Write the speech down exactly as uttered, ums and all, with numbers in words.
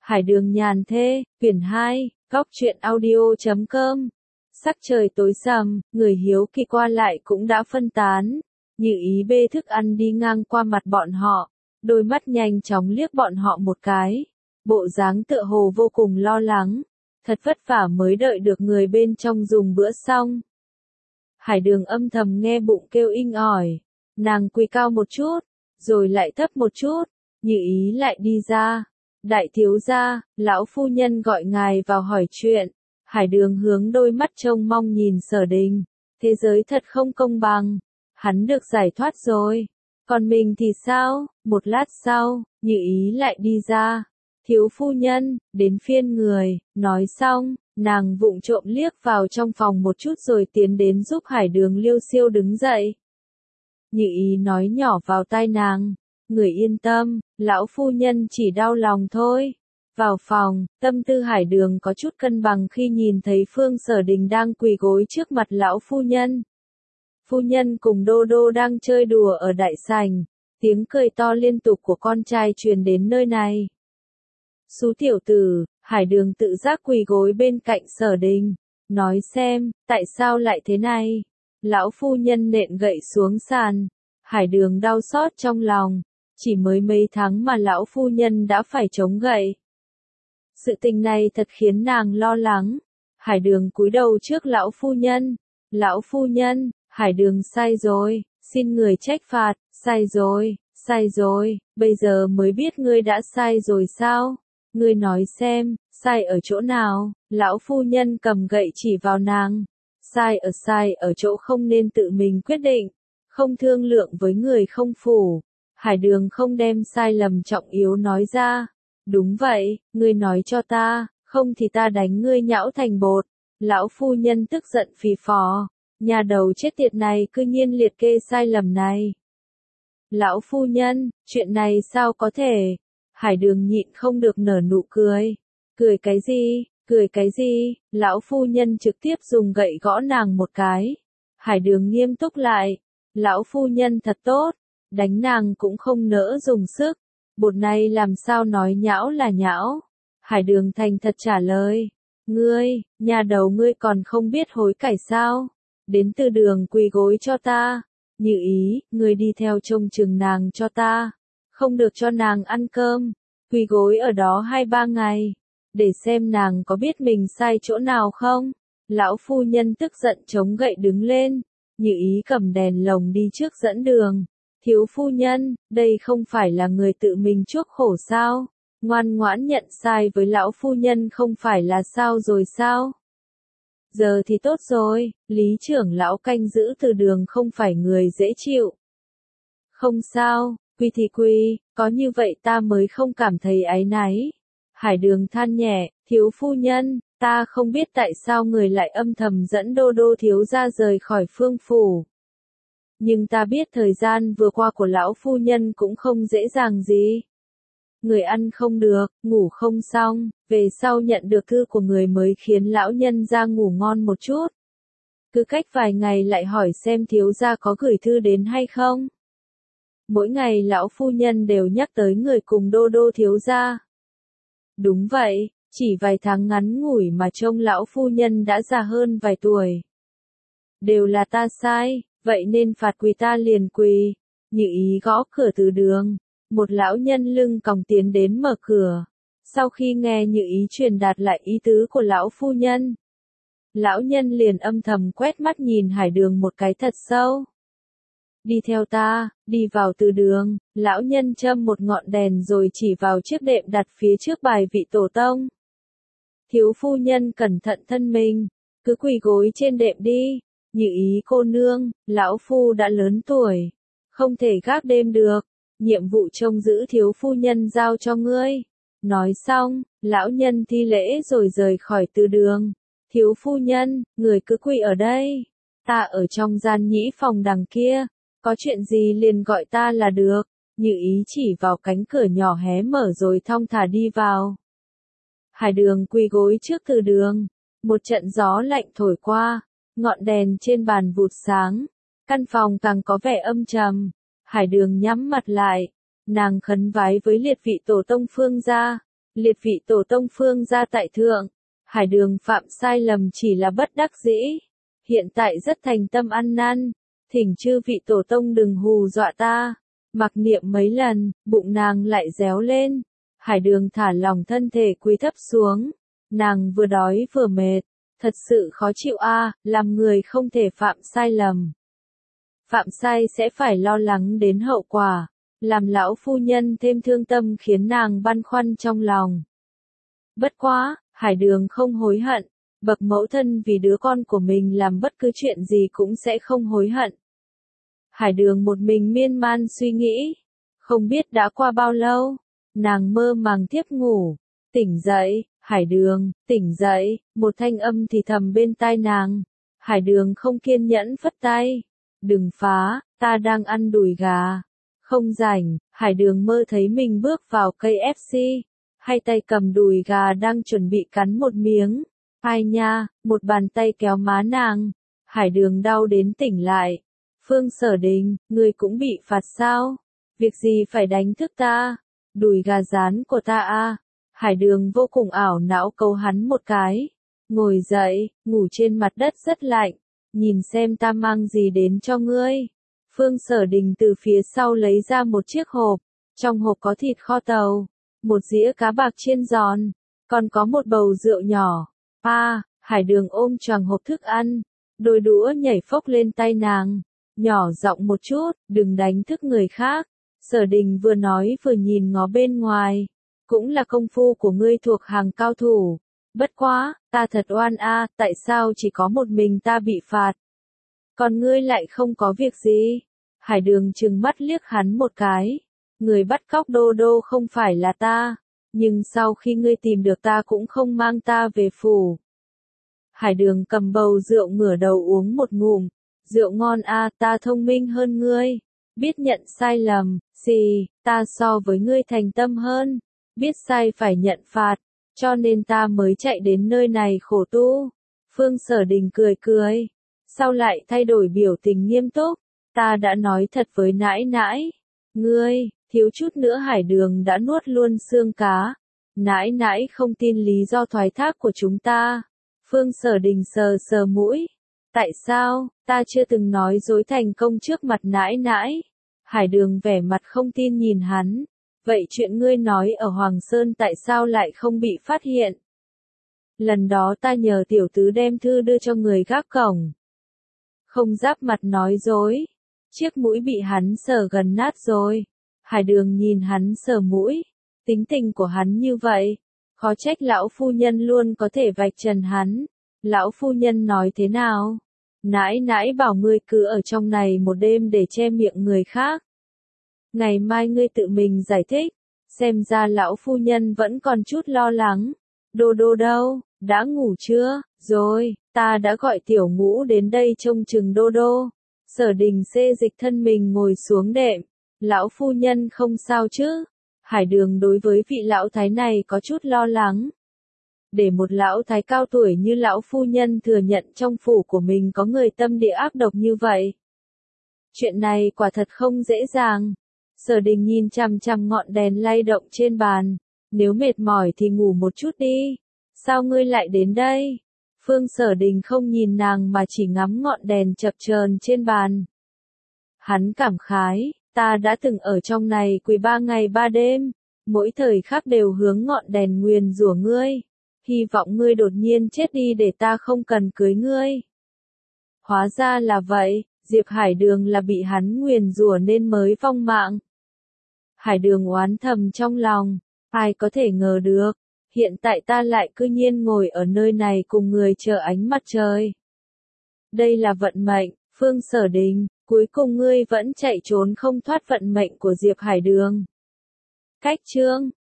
Hải đường nhàn thê, quyển hai, góc truyện audio chấm com. Sắc trời tối sầm, người hiếu kỳ qua lại cũng đã phân tán. Như ý bê thức ăn đi ngang qua mặt bọn họ, đôi mắt nhanh chóng liếc bọn họ một cái. Bộ dáng tựa hồ vô cùng lo lắng. Thật vất vả mới đợi được người bên trong dùng bữa xong. Hải đường âm thầm nghe bụng kêu inh ỏi. Nàng quỳ cao một chút, rồi lại thấp một chút. Như ý lại đi ra. Đại thiếu gia, lão phu nhân gọi ngài vào hỏi chuyện. Hải đường hướng đôi mắt trông mong nhìn Sở Đình. Thế giới thật không công bằng. Hắn được giải thoát rồi. Còn mình thì sao? Một lát sau, Như ý lại đi ra. Thiếu phu nhân, đến phiên người. Nói xong, nàng vụng trộm liếc vào trong phòng một chút rồi tiến đến giúp Hải đường liêu xiêu đứng dậy. Như ý nói nhỏ vào tai nàng. Người yên tâm, lão phu nhân chỉ đau lòng thôi. Vào phòng, tâm tư Hải đường có chút cân bằng khi nhìn thấy Phương Sở Đình đang quỳ gối trước mặt lão phu nhân. Phu nhân cùng Đô Đô đang chơi đùa ở đại sảnh, tiếng cười to liên tục của con trai truyền đến nơi này. Xú tiểu tử, Hải đường tự giác quỳ gối bên cạnh Sở Đình, nói xem, tại sao lại thế này? Lão phu nhân nện gậy xuống sàn, Hải đường đau xót trong lòng. Chỉ mới mấy tháng mà lão phu nhân đã phải chống gậy. Sự tình này thật khiến nàng lo lắng. Hải đường cúi đầu trước lão phu nhân. Lão phu nhân, Hải đường sai rồi, xin người trách phạt, sai rồi, sai rồi, bây giờ mới biết ngươi đã sai rồi sao? Ngươi nói xem, sai ở chỗ nào? Lão phu nhân cầm gậy chỉ vào nàng. Sai ở sai ở chỗ không nên tự mình quyết định, không thương lượng với người không phủ. Hải đường không đem sai lầm trọng yếu nói ra. Đúng vậy, ngươi nói cho ta, không thì ta đánh ngươi nhão thành bột. Lão phu nhân tức giận phì phò. Nhà đầu chết tiệt này cư nhiên liệt kê sai lầm này. Lão phu nhân, chuyện này sao có thể? Hải đường nhịn không được nở nụ cười. Cười cái gì, cười cái gì? Lão phu nhân trực tiếp dùng gậy gõ nàng một cái. Hải đường nghiêm túc lại. Lão phu nhân thật tốt. Đánh nàng cũng không nỡ dùng sức. Bột này làm sao nói nhão là nhão. Hải đường thành thật trả lời. Ngươi, nhà đầu ngươi còn không biết hối cải sao. Đến từ đường quỳ gối cho ta. Như ý, ngươi đi theo trông chừng nàng cho ta. Không được cho nàng ăn cơm. Quỳ gối ở đó hai ba ngày. Để xem nàng có biết mình sai chỗ nào không. Lão phu nhân tức giận chống gậy đứng lên. Như ý cầm đèn lồng đi trước dẫn đường. Thiếu phu nhân, đây không phải là người tự mình chuốc khổ sao? Ngoan ngoãn nhận sai với lão phu nhân không phải là sao rồi sao? Giờ thì tốt rồi, lý trưởng lão canh giữ từ đường không phải người dễ chịu. Không sao, quy thì quy, có như vậy ta mới không cảm thấy áy náy. Hải đường than nhẹ, thiếu phu nhân, ta không biết tại sao người lại âm thầm dẫn Đô Đô thiếu gia rời khỏi phương phủ. Nhưng ta biết thời gian vừa qua của lão phu nhân cũng không dễ dàng gì. Người ăn không được, ngủ không xong, về sau nhận được thư của người mới khiến lão nhân ra ngủ ngon một chút. Cứ cách vài ngày lại hỏi xem thiếu gia có gửi thư đến hay không. Mỗi ngày lão phu nhân đều nhắc tới người cùng Đô Đô thiếu gia. Đúng vậy, chỉ vài tháng ngắn ngủi mà trông lão phu nhân đã già hơn vài tuổi. Đều là ta sai. Vậy nên phạt quỳ ta liền quỳ. Như ý gõ cửa từ đường. Một lão nhân lưng còng tiến đến mở cửa. Sau khi nghe Như ý truyền đạt lại ý tứ của lão phu nhân. Lão nhân liền âm thầm quét mắt nhìn Hải đường một cái thật sâu. Đi theo ta, đi vào từ đường. Lão nhân châm một ngọn đèn rồi chỉ vào chiếc đệm đặt phía trước bài vị tổ tông. Thiếu phu nhân cẩn thận thân mình. Cứ quỳ gối trên đệm đi. Như ý cô nương, lão phu đã lớn tuổi, không thể gác đêm được, nhiệm vụ trông giữ thiếu phu nhân giao cho ngươi. Nói xong, lão nhân thi lễ rồi rời khỏi từ đường. Thiếu phu nhân, người cứ quỳ ở đây, ta ở trong gian nhĩ phòng đằng kia, có chuyện gì liền gọi ta là được. Như ý chỉ vào cánh cửa nhỏ hé mở rồi thong thả đi vào. Hải đường quỳ gối trước từ đường, một trận gió lạnh thổi qua. Ngọn đèn trên bàn vụt sáng, căn phòng càng có vẻ âm trầm. Hải đường nhắm mặt lại, nàng khấn vái với liệt vị tổ tông Phương gia, Liệt vị tổ tông Phương gia tại thượng. Hải Đường phạm sai lầm chỉ là bất đắc dĩ. Hiện tại rất thành tâm ăn năn. Thỉnh chư vị tổ tông đừng hù dọa ta. Mặc niệm mấy lần, bụng nàng lại réo lên. Hải Đường thả lòng thân thể cúi thấp xuống. Nàng vừa đói vừa mệt. Thật sự khó chịu a, làm người không thể phạm sai lầm. Phạm sai sẽ phải lo lắng đến hậu quả. Làm lão phu nhân thêm thương tâm khiến nàng băn khoăn trong lòng. Bất quá, Hải Đường không hối hận. Bậc mẫu thân vì đứa con của mình làm bất cứ chuyện gì cũng sẽ không hối hận. Hải Đường một mình miên man suy nghĩ. Không biết đã qua bao lâu. Nàng mơ màng thiếp ngủ. Tỉnh dậy, Hải Đường, tỉnh dậy, một thanh âm thì thầm bên tai nàng. Hải Đường không kiên nhẫn phất tay. Đừng phá, ta đang ăn đùi gà. Không rảnh, Hải Đường mơ thấy mình bước vào ca ép xê. Hai tay cầm đùi gà đang chuẩn bị cắn một miếng. Ai nha, một bàn tay kéo má nàng. Hải Đường đau đến tỉnh lại. Phương Sở Đình, người cũng bị phạt sao? Việc gì phải đánh thức ta? Đùi gà rán của ta à? Hải Đường vô cùng ảo não cấu hắn một cái. Ngồi dậy, ngủ trên mặt đất rất lạnh. Nhìn xem ta mang gì đến cho ngươi. Phương Sở Đình từ phía sau lấy ra một chiếc hộp. Trong hộp có thịt kho tàu. Một dĩa cá bạc chiên giòn. Còn có một bầu rượu nhỏ. À, Hải Đường ôm choàng hộp thức ăn. Đôi đũa nhảy phốc lên tay nàng. Nhỏ giọng một chút, đừng đánh thức người khác. Sở Đình vừa nói vừa nhìn ngó bên ngoài. Cũng là công phu của ngươi thuộc hàng cao thủ. Bất quá, ta thật oan a, tại sao chỉ có một mình ta bị phạt? Còn ngươi lại không có việc gì? Hải Đường trừng mắt liếc hắn một cái. Người bắt cóc Đô Đô không phải là ta. Nhưng sau khi ngươi tìm được ta cũng không mang ta về phủ. Hải Đường cầm bầu rượu ngửa đầu uống một ngụm. Rượu ngon a, ta thông minh hơn ngươi. Biết nhận sai lầm, xì, ta so với ngươi thành tâm hơn. Biết sai phải nhận phạt. Cho nên ta mới chạy đến nơi này khổ tu. Phương Sở Đình cười cười. Sau lại thay đổi biểu tình nghiêm túc. Ta đã nói thật với nãi nãi. Ngươi, thiếu chút nữa Hải Đường đã nuốt luôn xương cá. Nãi nãi không tin lý do thoái thác của chúng ta. Phương Sở Đình sờ sờ mũi. Tại sao, ta chưa từng nói dối thành công trước mặt nãi nãi. Hải Đường vẻ mặt không tin nhìn hắn. Vậy chuyện ngươi nói ở Hoàng Sơn tại sao lại không bị phát hiện? Lần đó ta nhờ tiểu tứ đem thư đưa cho người gác cổng. Không giáp mặt nói dối. Chiếc mũi bị hắn sờ gần nát rồi. Hải Đường nhìn hắn sờ mũi. Tính tình của hắn như vậy. Khó trách lão phu nhân luôn có thể vạch trần hắn. Lão phu nhân nói thế nào? Nãi nãi bảo ngươi cứ ở trong này một đêm để che miệng người khác. Ngày mai ngươi tự mình giải thích. Xem ra lão phu nhân vẫn còn chút lo lắng. Đô Đô đâu, đã ngủ chưa? Rồi, ta đã gọi tiểu ngũ đến đây trông chừng Đô Đô. Sở Đình xê dịch thân mình ngồi xuống đệm. Lão phu nhân không sao chứ? Hải Đường đối với vị lão thái này có chút lo lắng. Để một lão thái cao tuổi như lão phu nhân thừa nhận trong phủ của mình có người tâm địa ác độc như vậy. Chuyện này quả thật không dễ dàng. Sở Đình nhìn chằm chằm ngọn đèn lay động trên bàn. Nếu mệt mỏi thì ngủ một chút đi. Sao ngươi lại đến đây? Phương Sở Đình không nhìn nàng mà chỉ ngắm ngọn đèn chập chờn trên bàn. Hắn cảm khái, ta đã từng ở trong này quỳ ba ngày ba đêm. Mỗi thời khắc đều hướng ngọn đèn nguyền rủa ngươi. Hy vọng ngươi đột nhiên chết đi để ta không cần cưới ngươi. Hóa ra là vậy, Diệp Hải Đường là bị hắn nguyền rủa nên mới vong mạng. Hải Đường oán thầm trong lòng, ai có thể ngờ được, hiện tại ta lại cư nhiên ngồi ở nơi này cùng người chờ ánh mặt trời. Đây là vận mệnh, Phương Sở Đình, cuối cùng ngươi vẫn chạy trốn không thoát vận mệnh của Diệp Hải Đường. Cách chương